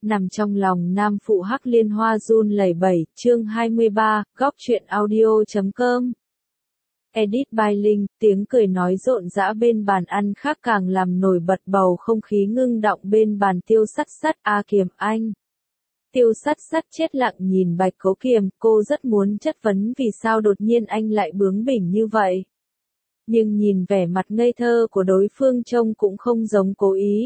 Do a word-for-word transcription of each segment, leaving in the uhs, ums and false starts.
Nằm trong lòng nam phụ hắc liên hoa run lẩy bẩy, chương hai mươi ba, góc truyện audio chấm com. Edit by Linh, tiếng cười nói rộn rã bên bàn ăn khác càng làm nổi bật bầu không khí ngưng đọng bên bàn. Tiêu Sắt Sắt, a Kiềm anh. Tiêu Sắt Sắt chết lặng nhìn Bạch Cố Kiềm, cô rất muốn chất vấn vì sao đột nhiên anh lại bướng bỉnh như vậy. Nhưng nhìn vẻ mặt ngây thơ của đối phương trông cũng không giống cố ý.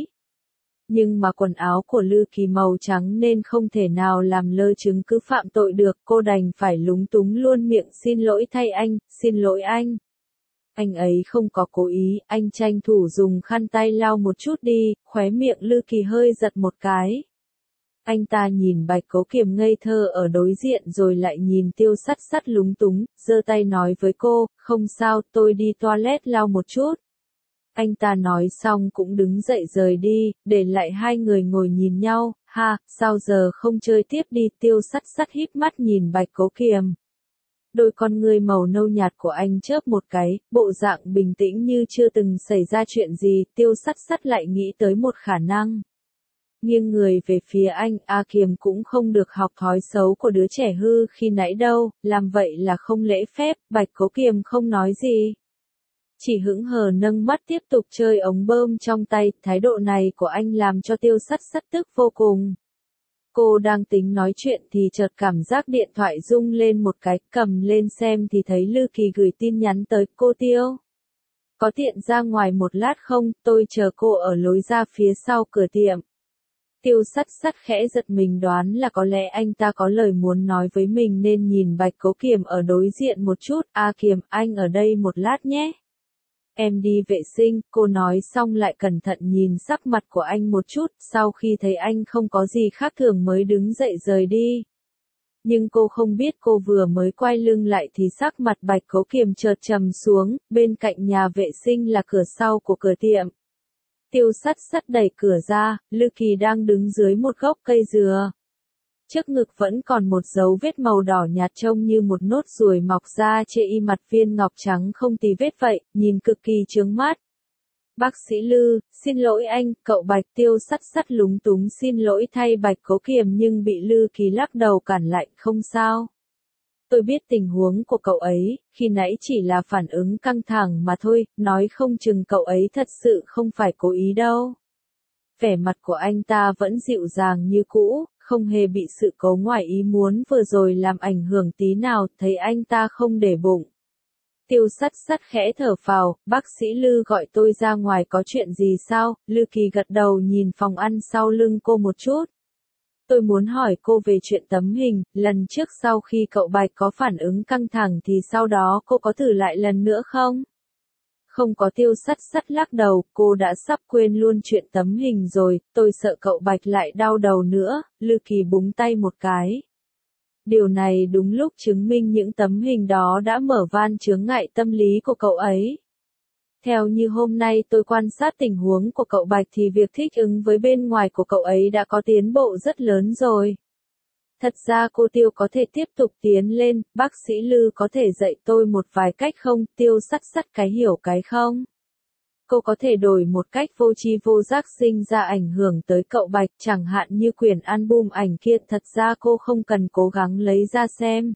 Nhưng mà quần áo của Lư Kỳ màu trắng nên không thể nào làm lơ chứng cứ phạm tội được, cô đành phải lúng túng luôn miệng xin lỗi thay anh, xin lỗi anh. Anh ấy không có cố ý, anh tranh thủ dùng khăn tay lau một chút đi, khóe miệng Lư Kỳ hơi giật một cái. Anh ta nhìn Bạch Cố Kiềm ngây thơ ở đối diện rồi lại nhìn Tiêu Sắt Sắt lúng túng, giơ tay nói với cô, không sao, tôi đi toilet lau một chút. Anh ta nói xong cũng đứng dậy rời đi, để lại hai người ngồi nhìn nhau, ha, sao giờ không chơi tiếp đi. Tiêu Sắt Sắt híp mắt nhìn Bạch Cố Kiềm. Đôi con ngươi màu nâu nhạt của anh chớp một cái, bộ dạng bình tĩnh như chưa từng xảy ra chuyện gì. Tiêu Sắt Sắt lại nghĩ tới một khả năng. Nghiêng người về phía anh, A Kiềm cũng không được học thói xấu của đứa trẻ hư khi nãy đâu, làm vậy là không lễ phép. Bạch Cố Kiềm không nói gì. Chỉ hững hờ nâng mắt tiếp tục chơi ống bơm trong tay, thái độ này của anh làm cho Tiêu Sắt Sắt tức vô cùng. Cô đang tính nói chuyện thì chợt cảm giác điện thoại rung lên một cái, cầm lên xem thì thấy Lư Kỳ gửi tin nhắn tới. Cô Tiêu, có tiện ra ngoài một lát không, tôi chờ cô ở lối ra phía sau cửa tiệm. Tiêu Sắt Sắt khẽ giật mình, đoán là có lẽ anh ta có lời muốn nói với mình nên nhìn Bạch Cố Kiềm ở đối diện một chút. A Kiềm, anh ở đây một lát nhé. Em đi vệ sinh, cô nói xong lại cẩn thận nhìn sắc mặt của anh một chút, sau khi thấy anh không có gì khác thường mới đứng dậy rời đi. Nhưng cô không biết cô vừa mới quay lưng lại thì sắc mặt Bạch Cố Kiềm chợt trầm xuống, bên cạnh nhà vệ sinh là cửa sau của cửa tiệm. Tiêu Sắt Sắt đẩy cửa ra, Lư Kỳ đang đứng dưới một gốc cây dừa. Trước ngực vẫn còn một dấu vết màu đỏ nhạt trông như một nốt ruồi mọc ra trên y mặt viên ngọc trắng không tì vết vậy, nhìn cực kỳ chướng mắt. Bác sĩ Lư, xin lỗi anh, cậu Bạch. Tiêu Sắt Sắt lúng túng xin lỗi thay Bạch Cố Kiềm nhưng bị Lư Kỳ lắc đầu cản lại, không sao. Tôi biết tình huống của cậu ấy, khi nãy chỉ là phản ứng căng thẳng mà thôi, nói không chừng cậu ấy thật sự không phải cố ý đâu. Vẻ mặt của anh ta vẫn dịu dàng như cũ, không hề bị sự cố ngoài ý muốn vừa rồi làm ảnh hưởng tí nào, thấy anh ta không để bụng. Tiêu Sắt Sắt khẽ thở phào, bác sĩ Lư gọi tôi ra ngoài có chuyện gì sao? Lư Kỳ gật đầu nhìn phòng ăn sau lưng cô một chút. Tôi muốn hỏi cô về chuyện tấm hình, lần trước sau khi cậu Bạch có phản ứng căng thẳng thì sau đó cô có thử lại lần nữa không? Không có. Tiêu Sắt Sắt lắc đầu, cô đã sắp quên luôn chuyện tấm hình rồi, tôi sợ cậu Bạch lại đau đầu nữa. Lư Kỳ búng tay một cái. Điều này đúng lúc chứng minh những tấm hình đó đã mở van chướng ngại tâm lý của cậu ấy. Theo như hôm nay tôi quan sát tình huống của cậu Bạch thì việc thích ứng với bên ngoài của cậu ấy đã có tiến bộ rất lớn rồi. Thật ra cô Tiêu có thể tiếp tục tiến lên, bác sĩ Lư có thể dạy tôi một vài cách không? Tiêu Sắt Sắt cái hiểu cái không? Cô có thể đổi một cách vô tri vô giác sinh ra ảnh hưởng tới cậu Bạch, chẳng hạn như quyển album ảnh kia, thật ra cô không cần cố gắng lấy ra xem.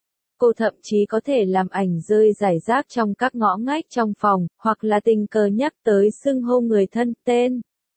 Cô thậm chí có thể làm ảnh rơi rải rác trong các ngõ ngách trong phòng, hoặc là tình cờ nhắc tới xưng hô người thân, tên.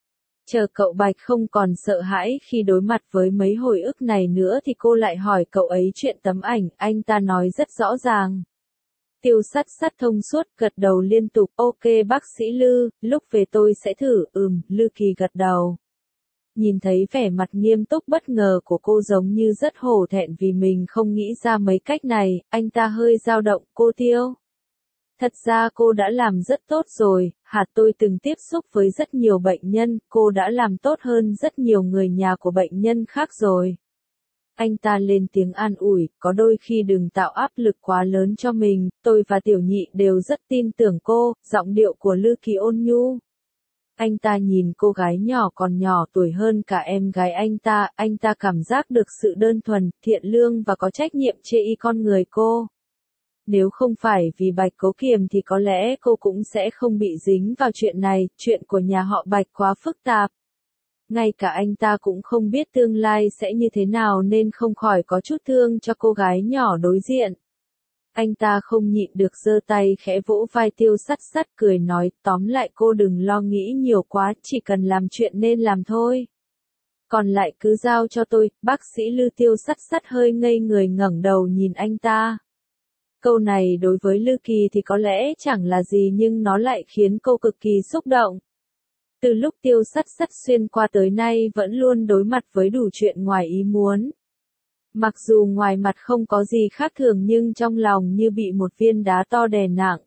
Chờ cậu Bạch không còn sợ hãi khi đối mặt với mấy hồi ức này nữa thì cô lại hỏi cậu ấy chuyện tấm ảnh, anh ta nói rất rõ ràng. Tiêu Sắt Sắt thông suốt gật đầu liên tục, ok bác sĩ Lư, lúc về tôi sẽ thử. Ừm, Lư Kỳ gật đầu. Nhìn thấy vẻ mặt nghiêm túc bất ngờ của cô giống như rất hổ thẹn vì mình không nghĩ ra mấy cách này, anh ta hơi dao động. Cô Tiêu, thật ra cô đã làm rất tốt rồi, hạt tôi từng tiếp xúc với rất nhiều bệnh nhân, cô đã làm tốt hơn rất nhiều người nhà của bệnh nhân khác rồi. Anh ta lên tiếng an ủi, có đôi khi đừng tạo áp lực quá lớn cho mình, tôi và Tiểu Nhị đều rất tin tưởng cô. Giọng điệu của Lư Kỳ ôn nhu. Anh ta nhìn cô gái nhỏ còn nhỏ tuổi hơn cả em gái anh ta, anh ta cảm giác được sự đơn thuần, thiện lương và có trách nhiệm chê y con người cô. Nếu không phải vì Bạch Cố Kiềm thì có lẽ cô cũng sẽ không bị dính vào chuyện này, chuyện của nhà họ Bạch quá phức tạp. Ngay cả anh ta cũng không biết tương lai sẽ như thế nào nên không khỏi có chút thương cho cô gái nhỏ đối diện. Anh ta không nhịn được giơ tay khẽ vỗ vai Tiêu Sắt Sắt cười nói, tóm lại cô đừng lo nghĩ nhiều quá, chỉ cần làm chuyện nên làm thôi. Còn lại cứ giao cho tôi. Bác sĩ Lư. Tiêu Sắt Sắt hơi ngây người ngẩng đầu nhìn anh ta. Câu này đối với Lư Kỳ thì có lẽ chẳng là gì nhưng nó lại khiến cô cực kỳ xúc động. Từ lúc Tiêu Sắt Sắt xuyên qua tới nay vẫn luôn đối mặt với đủ chuyện ngoài ý muốn. Mặc dù ngoài mặt không có gì khác thường nhưng trong lòng như bị một viên đá to đè nặng.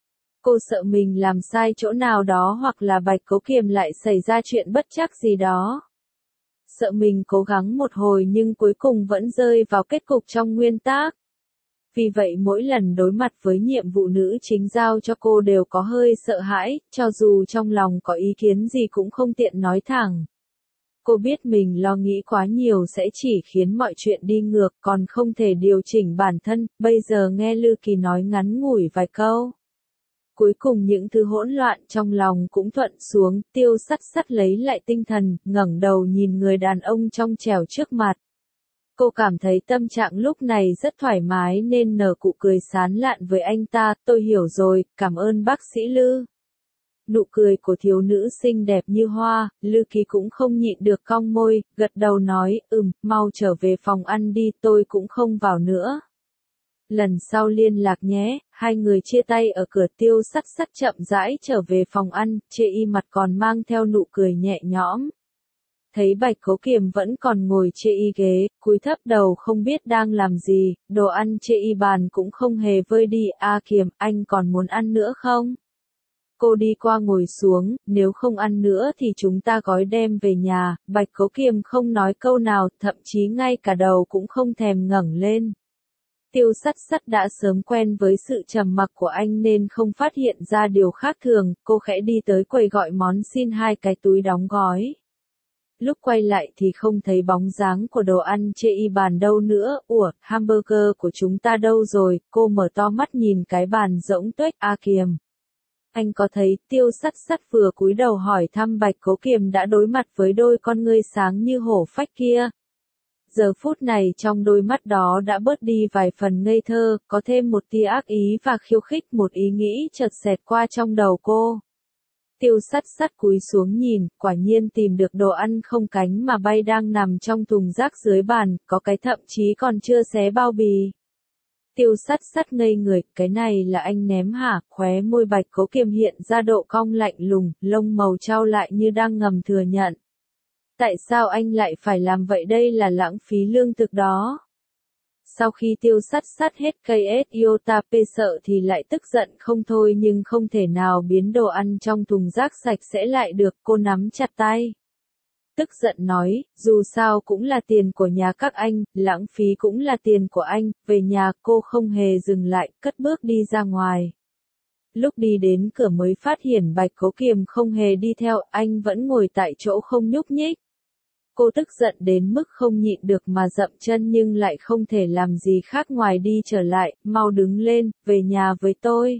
Cô sợ mình làm sai chỗ nào đó hoặc là Bạch Cố Kiềm lại xảy ra chuyện bất trắc gì đó. Sợ mình cố gắng một hồi nhưng cuối cùng vẫn rơi vào kết cục trong nguyên tắc. Vì vậy mỗi lần đối mặt với nhiệm vụ nữ chính giao cho cô đều có hơi sợ hãi, cho dù trong lòng có ý kiến gì cũng không tiện nói thẳng. Cô biết mình lo nghĩ quá nhiều sẽ chỉ khiến mọi chuyện đi ngược còn không thể điều chỉnh bản thân, bây giờ nghe Lư Kỳ nói ngắn ngủi vài câu. Cuối cùng những thứ hỗn loạn trong lòng cũng thuận xuống, Tiêu Sắt Sắt lấy lại tinh thần, ngẩng đầu nhìn người đàn ông trong trẻo trước mặt. Cô cảm thấy tâm trạng lúc này rất thoải mái nên nở nụ cười sán lạn với anh ta, tôi hiểu rồi, cảm ơn bác sĩ Lư. Nụ cười của thiếu nữ xinh đẹp như hoa, Lư Kỳ cũng không nhịn được cong môi, gật đầu nói, ừm, mau trở về phòng ăn đi, tôi cũng không vào nữa. Lần sau liên lạc nhé. Hai người chia tay ở cửa. Tiêu Sắt Sắt chậm rãi trở về phòng ăn, Chê Y mặt còn mang theo nụ cười nhẹ nhõm. Thấy Bạch Cố Kiềm vẫn còn ngồi Chê Y ghế, cúi thấp đầu không biết đang làm gì, đồ ăn Chê Y bàn cũng không hề vơi đi. A Kiềm, anh còn muốn ăn nữa không? Cô đi qua ngồi xuống, nếu không ăn nữa thì chúng ta gói đem về nhà. Bạch Cố Kiềm không nói câu nào, thậm chí ngay cả đầu cũng không thèm ngẩng lên. Tiêu Sắt Sắt đã sớm quen với sự trầm mặc của anh nên không phát hiện ra điều khác thường, cô khẽ đi tới quầy gọi món xin hai cái túi đóng gói. Lúc quay lại thì không thấy bóng dáng của đồ ăn Chê Y bàn đâu nữa, ủa, hamburger của chúng ta đâu rồi, cô mở to mắt nhìn cái bàn rỗng tuếch. A Kiềm. Anh có thấy, Tiêu Sắt Sắt vừa cúi đầu hỏi thăm Bạch Cố Kiềm đã đối mặt với đôi con ngươi sáng như hổ phách kia. Giờ phút này trong đôi mắt đó đã bớt đi vài phần ngây thơ, có thêm một tia ác ý và khiêu khích, một ý nghĩ chợt xẹt qua trong đầu cô. Tiêu Sắt Sắt cúi xuống nhìn, quả nhiên tìm được đồ ăn không cánh mà bay đang nằm trong thùng rác dưới bàn, có cái thậm chí còn chưa xé bao bì. Tiêu Sắt Sắt ngây người, cái này là anh ném hả? Khóe môi Bạch Cố Kiềm hiện ra độ cong lạnh lùng, lông màu chau lại như đang ngầm thừa nhận. Tại sao anh lại phải làm vậy, đây là lãng phí lương thực đó. Sau khi Tiêu Sắt Sắt hết cây ét iota pê sợ thì lại tức giận không thôi nhưng không thể nào biến đồ ăn trong thùng rác sạch sẽ lại được, cô nắm chặt tay. Tức giận nói, dù sao cũng là tiền của nhà các anh, lãng phí cũng là tiền của anh, về nhà cô không hề dừng lại, cất bước đi ra ngoài. Lúc đi đến cửa mới phát hiện Bạch Cố Kiềm không hề đi theo, anh vẫn ngồi tại chỗ không nhúc nhích. Cô tức giận đến mức không nhịn được mà dậm chân nhưng lại không thể làm gì khác ngoài đi trở lại, mau đứng lên, về nhà với tôi.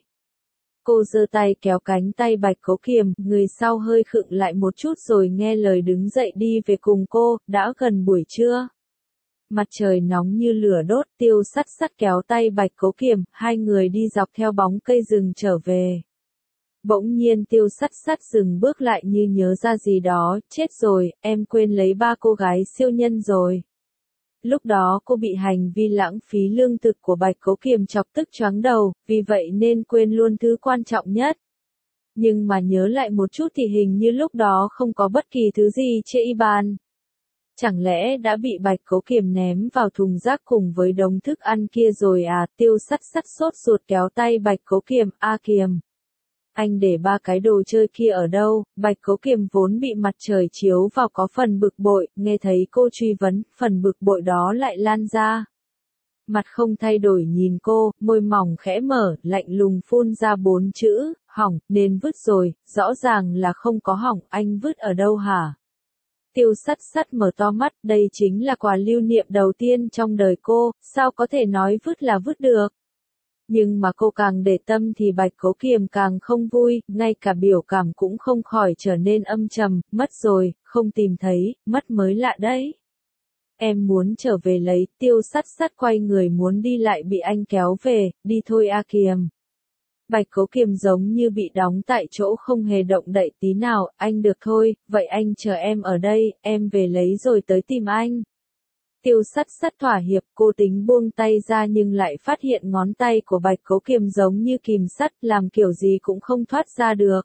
Cô giơ tay kéo cánh tay Bạch Cố Kiềm, người sau hơi khựng lại một chút rồi nghe lời đứng dậy đi về cùng cô, đã gần buổi trưa. Mặt trời nóng như lửa đốt, Tiêu Sắt Sắt kéo tay Bạch Cố Kiềm, hai người đi dọc theo bóng cây rừng trở về. Bỗng nhiên Tiêu Sắt Sắt dừng bước lại như nhớ ra gì đó, chết rồi, em quên lấy ba cô gái siêu nhân rồi. Lúc đó cô bị hành vi lãng phí lương thực của Bạch Cố Kiềm chọc tức choáng đầu, vì vậy nên quên luôn thứ quan trọng nhất. Nhưng mà nhớ lại một chút thì hình như lúc đó không có bất kỳ thứ gì Chê Y bàn. Chẳng lẽ đã bị Bạch Cố Kiềm ném vào thùng rác cùng với đống thức ăn kia rồi à? Tiêu Sắt Sắt sốt ruột kéo tay Bạch Cố Kiềm, A Kiềm. Anh để ba cái đồ chơi kia ở đâu? Bạch Cố Kiềm vốn bị mặt trời chiếu vào có phần bực bội, nghe thấy cô truy vấn, phần bực bội đó lại lan ra. Mặt không thay đổi nhìn cô, môi mỏng khẽ mở, lạnh lùng phun ra bốn chữ, hỏng, nên vứt rồi, rõ ràng là không có hỏng, anh vứt ở đâu hả? Tiêu Sắt Sắt mở to mắt, đây chính là quà lưu niệm đầu tiên trong đời cô, sao có thể nói vứt là vứt được? Nhưng mà cô càng để tâm thì Bạch Cố Kiềm càng không vui, ngay cả biểu cảm cũng không khỏi trở nên âm trầm, mất rồi, không tìm thấy, mất mới lạ đấy. Em muốn trở về lấy, Tiêu Sắt Sắt quay người muốn đi lại bị anh kéo về, đi thôi A Kiềm. Bạch Cố Kiềm giống như bị đóng tại chỗ không hề động đậy tí nào, anh được thôi, vậy anh chờ em ở đây, em về lấy rồi tới tìm anh. Tiêu Sắt Sắt thỏa hiệp, cô tính buông tay ra nhưng lại phát hiện ngón tay của Bạch Cố Kiềm giống như kìm sắt, làm kiểu gì cũng không thoát ra được.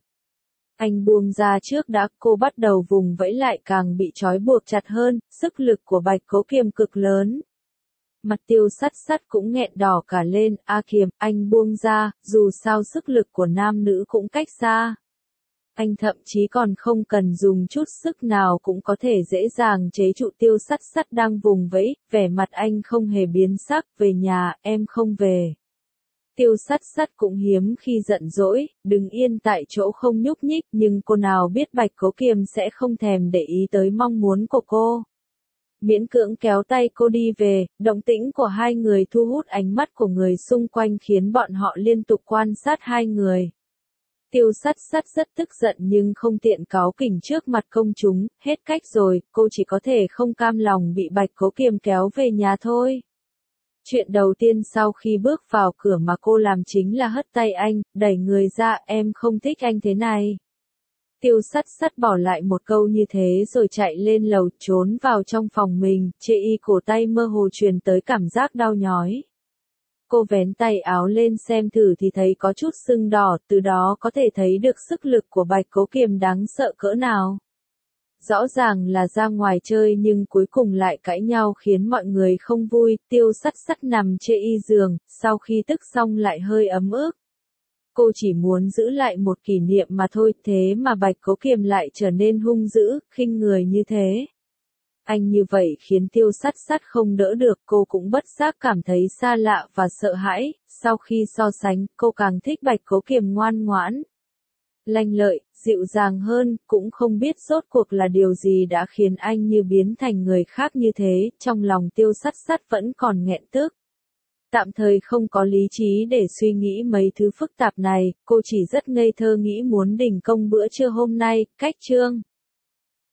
Anh buông ra trước đã, cô bắt đầu vùng vẫy lại càng bị trói buộc chặt hơn, sức lực của Bạch Cố Kiềm cực lớn. Mặt Tiêu Sắt Sắt cũng nghẹn đỏ cả lên, A Kiềm, anh buông ra, dù sao sức lực của nam nữ cũng cách xa. Anh thậm chí còn không cần dùng chút sức nào cũng có thể dễ dàng chế trụ Tiêu Sắt Sắt đang vùng vẫy, vẻ mặt anh không hề biến sắc, về nhà, em không về. Tiêu Sắt Sắt cũng hiếm khi giận dỗi, đứng yên tại chỗ không nhúc nhích, nhưng cô nào biết Bạch Cố Kiềm sẽ không thèm để ý tới mong muốn của cô. Miễn cưỡng kéo tay cô đi về, động tĩnh của hai người thu hút ánh mắt của người xung quanh khiến bọn họ liên tục quan sát hai người. Tiêu Sắt Sắt rất tức giận nhưng không tiện cáu kỉnh trước mặt công chúng, hết cách rồi, cô chỉ có thể không cam lòng bị Bạch Cố Kiềm kéo về nhà thôi. Chuyện đầu tiên sau khi bước vào cửa mà cô làm chính là hất tay anh, đẩy người ra, em không thích anh thế này. Tiêu Sắt Sắt bỏ lại một câu như thế rồi chạy lên lầu trốn vào trong phòng mình, chê y cổ tay mơ hồ truyền tới cảm giác đau nhói. Cô vén tay áo lên xem thử thì thấy có chút sưng đỏ, từ đó có thể thấy được sức lực của Bạch Cố Kiềm đáng sợ cỡ nào. Rõ ràng là ra ngoài chơi nhưng cuối cùng lại cãi nhau khiến mọi người không vui, Tiêu Sắt Sắt nằm chê y giường, sau khi tức xong lại hơi ấm ức. Cô chỉ muốn giữ lại một kỷ niệm mà thôi, thế mà Bạch Cố Kiềm lại trở nên hung dữ, khinh người như thế. Anh như vậy khiến Tiêu Sắt Sắt không đỡ được, cô cũng bất giác cảm thấy xa lạ và sợ hãi, sau khi so sánh, cô càng thích Bạch Cố Kiềm ngoan ngoãn, lanh lợi, dịu dàng hơn, cũng không biết rốt cuộc là điều gì đã khiến anh như biến thành người khác như thế, trong lòng Tiêu Sắt Sắt vẫn còn nghẹn tức. Tạm thời không có lý trí để suy nghĩ mấy thứ phức tạp này, cô chỉ rất ngây thơ nghĩ muốn đình công bữa trưa hôm nay, cách chương.